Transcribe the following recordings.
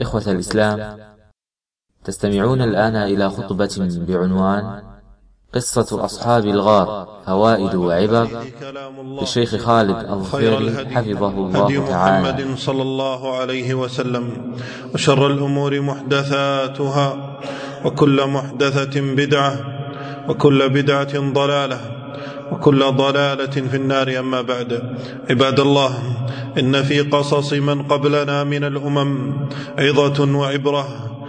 إخوة الإسلام، تستمعون الآن إلى خطبة بعنوان قصة أصحاب الغار فوائد وعبر للشيخ خالد الظفيري حفظه الله تعالى. محمد صلى الله عليه وسلم. وشر الأمور محدثاتها، وكل محدثة بدعة، وكل بدعة ضلالة، وكل ضلالة في النار. أما بعد، عباد الله، إن في قصص من قبلنا من الأمم عظة وعبرة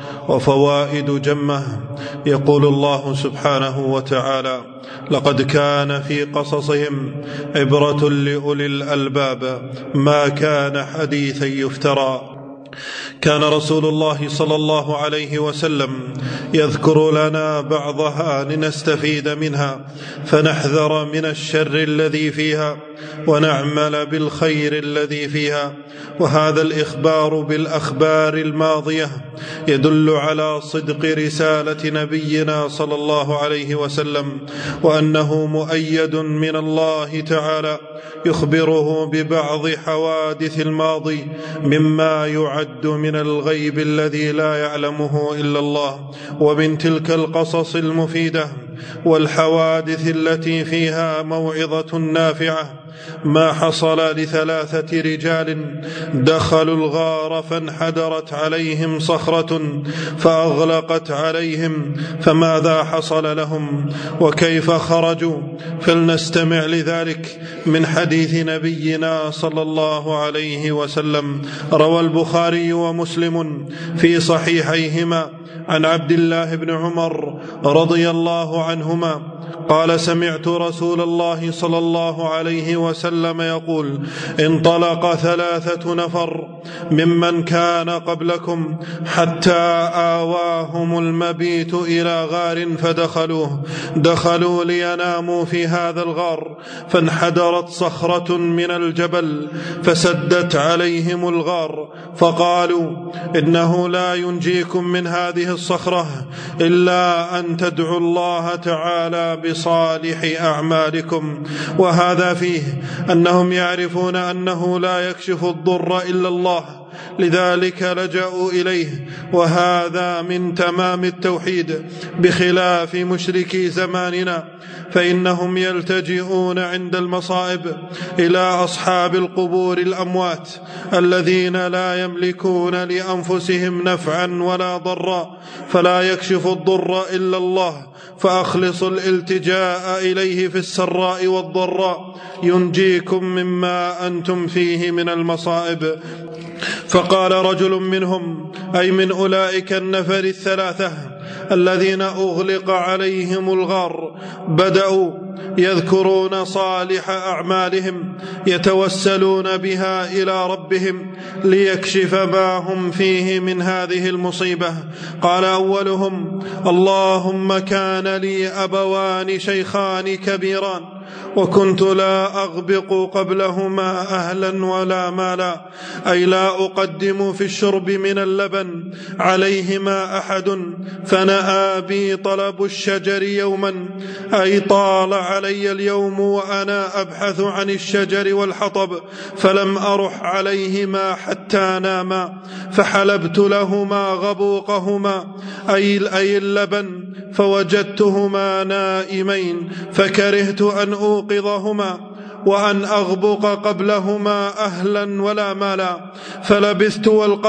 وفوائد جمة. يقول الله سبحانه وتعالى: لقد كان في قصصهم عبرة لأولي الألباب ما كان حديثا يفترى. كان رسول الله صلى الله عليه وسلم يذكر لنا بعضها لنستفيد منها فنحذر من الشر الذي فيها ونعمل بالخير الذي فيها. وهذا الإخبار بالأخبار الماضية يدل على صدق رسالة نبينا صلى الله عليه وسلم، وأنه مؤيد من الله تعالى يخبره ببعض حوادث الماضي مما يعد من الغيب الذي لا يعلمه إلا الله. ومن تلك القصص المفيدة والحوادث التي فيها موعظة نافعة ما حصل لثلاثة رجال دخلوا الغار فانحدرت عليهم صخرة فأغلقت عليهم، فماذا حصل لهم وكيف خرجوا؟ فلنستمع لذلك من حديث نبينا صلى الله عليه وسلم. روى البخاري ومسلم في صحيحيهما عن عبد الله بن عمر رضي الله عنهما قال: سمعت رسول الله صلى الله عليه وسلم يقول: انطلق 3 نفر ممن كان قبلكم حتى آواهم المبيت إلى غار دخلوا ليناموا في هذا الغار، فانحدرت صخرة من الجبل فسدت عليهم الغار، فقالوا: إنه لا ينجيكم من هذه الصخرة إلا أن تدعوا الله تعالى بصالح أعمالكم. وهذا فيه أنهم يعرفون أنه لا يكشف الضر إلا الله، لذلك لجأوا إليه، وهذا من تمام التوحيد، بخلاف مشركي زماننا فإنهم يلتجئون عند المصائب إلى أصحاب القبور الأموات الذين لا يملكون لأنفسهم نفعا ولا ضرا، فلا يكشف الضر إلا الله، فأخلصوا الالتجاء إليه في السراء والضراء ينجيكم مما أنتم فيه من المصائب. فقال رجل منهم، أي من أولئك النفر 3 الذين أغلق عليهم الغار، بدأوا يذكرون صالح أعمالهم يتوسلون بها إلى ربهم ليكشف ما هم فيه من هذه المصيبة. قال أولهم: اللهم كان لي أبوان شيخان كبيران وكنت لا أغبق قبلهما أهلا ولا مالا، أي لا أقدم في الشرب من اللبن عليهما أحد، فنأى بي طلب الشجر يوما، أي طال علي اليوم وأنا أبحث عن الشجر والحطب، فلم أرح عليهما حتى ناما، فحلبت لهما غبوقهما أي اللبن فوجدتهما نائمين، فكرهت أن أوقظهما وأن أغبق قبلهما أهلا ولا مالا، فلبثت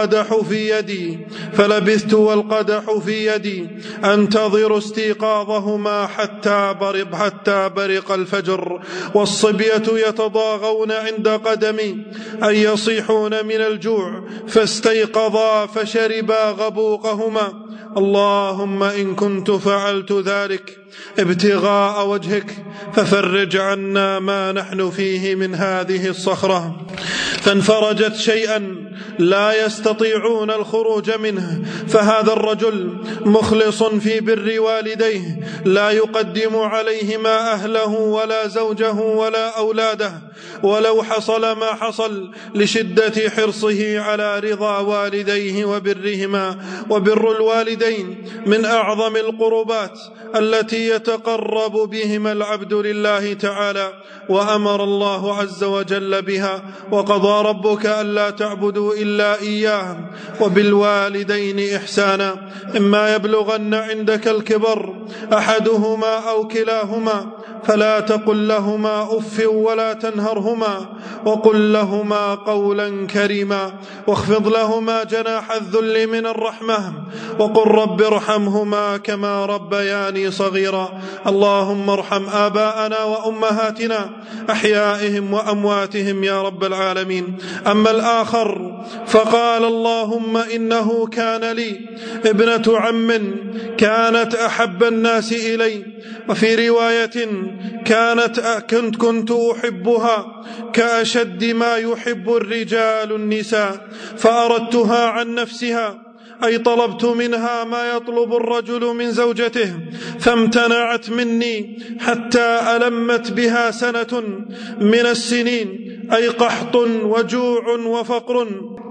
والقدح في يدي أنتظر استيقاظهما حتى برق الفجر، والصبية يتضاغون عند قدمي أي يصيحون من الجوع، فاستيقظا فشربا غبوقهما. اللهم إن كنت فعلت ذلك ابتغاء وجهك ففرج عنا ما نحن فيه من هذه الصخرة. فانفرجت شيئا لا يستطيعون الخروج منه، فهذا الرجل مخلص في بر والديه لا يقدم عليهما أهله ولا زوجه ولا أولاده، ولو حصل ما حصل لشدة حرصه على رضا والديه وبرهما. وبر الوالدين من أعظم القربات التي يتقرب بهما العبد لله تعالى، وأمر الله عز وجل بها: وقضى ربك ألا تعبدوا إلا إياه وبالوالدين إحسانا، إما يبلغن عندك الكبر أحدهما أو كلاهما فلا تقل لهما أف ولا تنهرهما، وقل لهما قولا كريما، واخفض لهما جناح الذل من الرحمة، وقل رب ارحمهما كما ربياني صغيرا. اللهم ارحم آباءنا وأمهاتنا أحيائهم وأمواتهم يا رب العالمين. أما الآخر فقال: اللهم إنه كان لي ابنة عم كانت أحب الناس إلي، وفي رواية كنت أحبها كأشد ما يحب الرجال النساء، فأردتها عن نفسها، أي طلبت منها ما يطلب الرجل من زوجته، فامتنعت مني حتى ألمت بها سنة من السنين، أي قحط وجوع وفقر،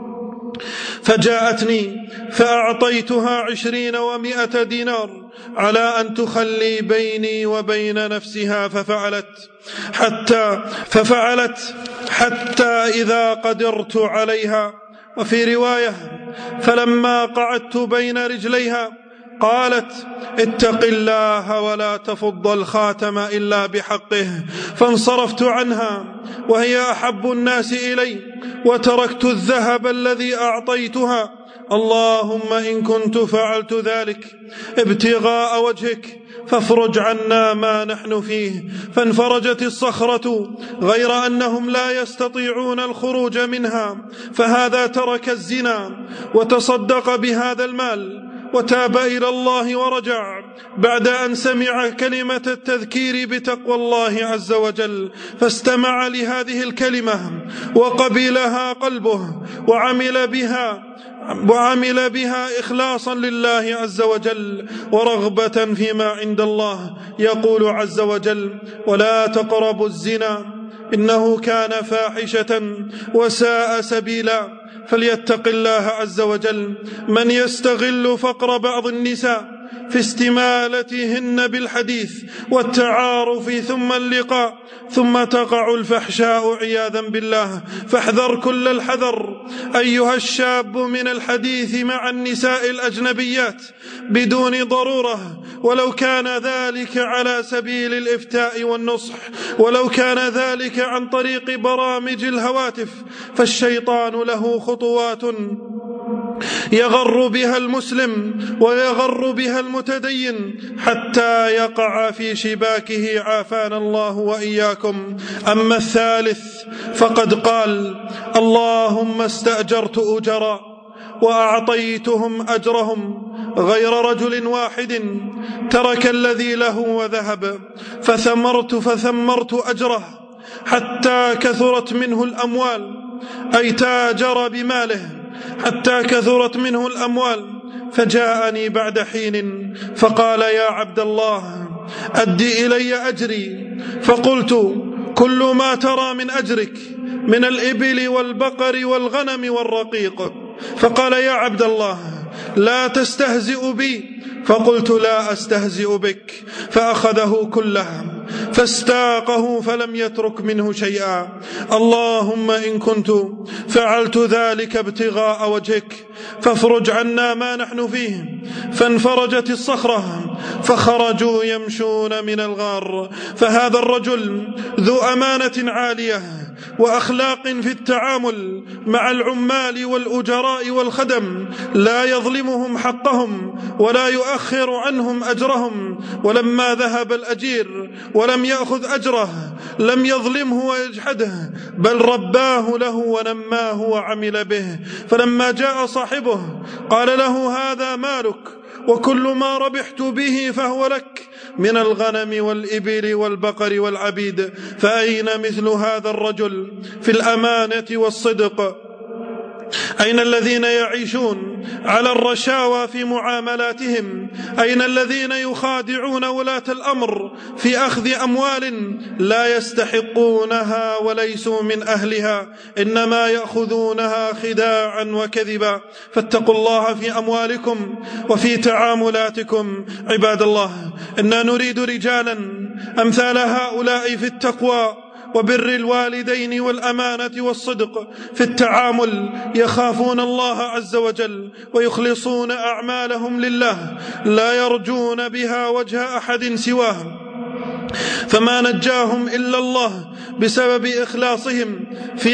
فجاءتني فأعطيتها 20 و100 دينار على أن تخلي بيني وبين نفسها، ففعلت حتى إذا قدرت عليها. وفي رواية: فلما قعدت بين رجليها قالت: اتق الله ولا تفض الخاتم إلا بحقه، فانصرفت عنها وهي أحب الناس إلي، وتركت الذهب الذي أعطيتها. اللهم إن كنت فعلت ذلك ابتغاء وجهك فافرج عنا ما نحن فيه. فانفرجت الصخرة، غير أنهم لا يستطيعون الخروج منها، فهذا ترك الزنا وتصدق بهذا المال وتاب إلى الله ورجع بعد أن سمع كلمة التذكير بتقوى الله عز وجل، فاستمع لهذه الكلمة وقبلها قلبه وعمل بها إخلاصا لله عز وجل ورغبة فيما عند الله. يقول عز وجل: ولا تقربوا الزنا إنه كان فاحشة وساء سبيلا. فليتق الله عز وجل من يستغل فقر بعض النساء في استمالتهن بالحديث والتعارف ثم اللقاء، ثم تقع الفحشاء عياذا بالله. فاحذر كل الحذر أيها الشاب من الحديث مع النساء الأجنبيات بدون ضرورة، ولو كان ذلك على سبيل الإفتاء والنصح، ولو كان ذلك عن طريق برامج الهواتف، فالشيطان له خطوات يغر بها المسلم ويغر بها المتدين حتى يقع في شباكه، عافانا الله وإياكم. أما الثالث فقد قال: اللهم استأجرت أجرا وأعطيتهم أجرهم، غير رجل واحد ترك الذي له وذهب، فثمرت أجره حتى كثرت منه الأموال، أي تاجر بماله حتى كثرت منه الأموال. فجاءني بعد حين فقال: يا عبد الله أد إلي أجري. فقلت: كل ما ترى من أجرك من الإبل والبقر والغنم والرقيق. فقال: يا عبد الله لا تستهزئ بي. فقلت: لا أستهزئ بك. فأخذه كله فاستاقه فلم يترك منه شيئا. اللهم إن كنت فعلت ذلك ابتغاء وجهك فافرج عنا ما نحن فيه. فانفرجت الصخرة فخرجوا يمشون من الغار. فهذا الرجل ذو أمانة عالية وأخلاق في التعامل مع العمال والأجراء والخدم، لا يظلمهم حقهم ولا يؤخر عنهم أجرهم. ولما ذهب الأجير ولم يأخذ أجره لم يظلمه ويجحده، بل رباه له ونماه وعمل به. فلما جاء صاحبه قال له: هذا مالك وكل ما ربحت به فهو لك من الغنم والإبل والبقر والعبيد. فأين مثل هذا الرجل في الأمانة والصدق أين الذين يعيشون على الرشاوى في معاملاتهم؟ أين الذين يخادعون ولاة الأمر في أخذ أموال لا يستحقونها وليسوا من أهلها، إنما يأخذونها خداعا وكذبا؟ فاتقوا الله في أموالكم وفي تعاملاتكم عباد الله. إنا نريد رجالا أمثال هؤلاء في التقوى وبر الوالدين والأمانة والصدق في التعامل، يخافون الله عز وجل ويخلصون أعمالهم لله، لا يرجون بها وجه أحد سواه، فما نجاهم إلا الله بسبب إخلاصهم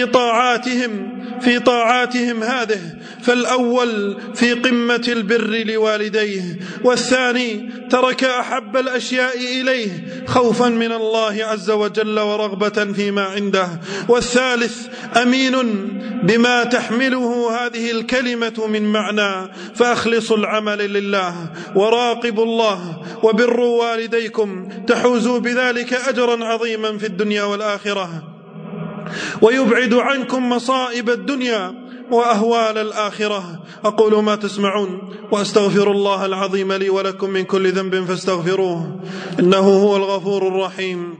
في طاعاتهم هذه. فالأول في قمة البر لوالديه، والثاني ترك أحب الأشياء إليه خوفا من الله عز وجل ورغبة فيما عنده، والثالث أمين بما تحمله هذه الكلمة من معنى. فأخلصوا العمل لله وراقبوا الله وبروا والديكم، تحوزوا بذلك أجرا عظيما في الدنيا والآخرة، ويبعد عنكم مصائب الدنيا وأهوال الآخرة. أقول ما تسمعون وأستغفر الله العظيم لي ولكم من كل ذنب فاستغفروه، إنه هو الغفور الرحيم.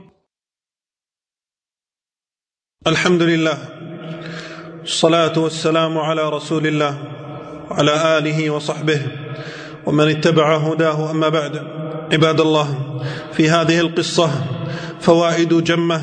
الحمد لله، الصلاة والسلام على رسول الله وعلى آله وصحبه ومن اتبع هداه، أما بعد. عباد الله، في هذه القصة فوائد جمة،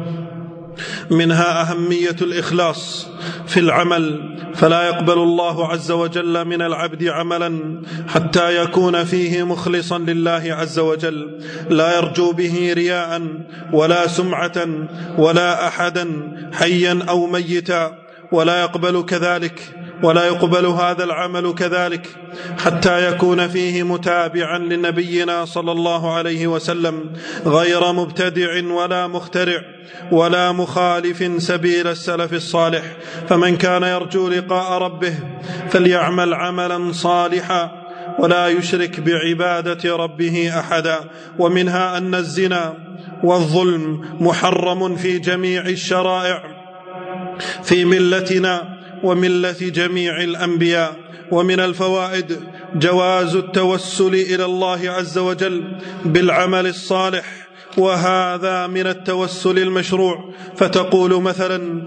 منها أهمية الإخلاص في العمل، فلا يقبل الله عز وجل من العبد عملا حتى يكون فيه مخلصا لله عز وجل، لا يرجو به رياء ولا سمعة ولا أحدا حيا أو ميتا، ولا يقبل هذا العمل كذلك حتى يكون فيه متابعا لنبينا صلى الله عليه وسلم، غير مبتدع ولا مخترع ولا مخالف سبيل السلف الصالح. فمن كان يرجو لقاء ربه فليعمل عملا صالحا ولا يشرك بعبادة ربه أحدا. ومنها أن الزنا والظلم محرم في جميع الشرائع في ملتنا وملة جميع الأنبياء. ومن الفوائد جواز التوسل إلى الله عز وجل بالعمل الصالح، وهذا من التوسل المشروع. فتقول مثلا: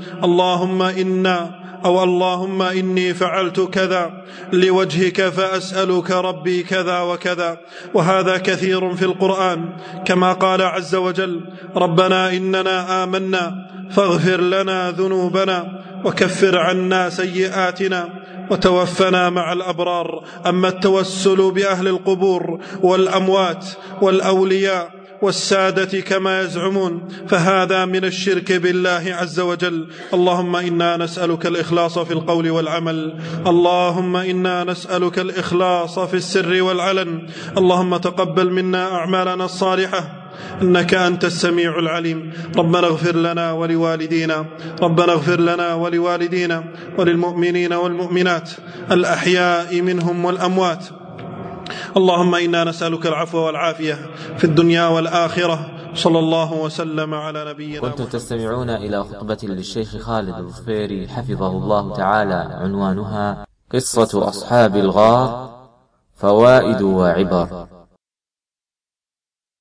اللهم إني فعلت كذا لوجهك فأسألك ربي كذا وكذا. وهذا كثير في القرآن، كما قال عز وجل: ربنا إننا آمنا فاغفر لنا ذنوبنا وكفر عنا سيئاتنا وتوفنا مع الأبرار. أما التوسل بأهل القبور والأموات والأولياء والسادة كما يزعمون فهذا من الشرك بالله عز وجل. اللهم إنا نسألك الإخلاص في القول والعمل، اللهم إنا نسألك الإخلاص في السر والعلن. اللهم تقبل منا أعمالنا الصالحة إنك أنت السميع العليم. ربنا اغفر لنا ولوالدينا وللمؤمنين والمؤمنات الأحياء منهم والأموات. اللهم إنا نسألك العفو والعافية في الدنيا والآخرة. صلى الله وسلم على نبينا. كنتم تستمعون إلى خطبة للشيخ خالد الظفيري حفظه الله تعالى، عنوانها: قصة أصحاب الغار، فوائد وعبر.